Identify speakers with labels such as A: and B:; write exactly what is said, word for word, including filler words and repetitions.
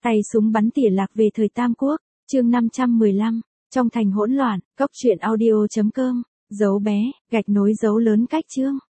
A: Tay súng bắn tỉa lạc về thời Tam Quốc, chương năm trăm mười lăm, trong thành hỗn loạn, cốc truyện audio chấm com, dấu bé, gạch nối dấu lớn cách chương.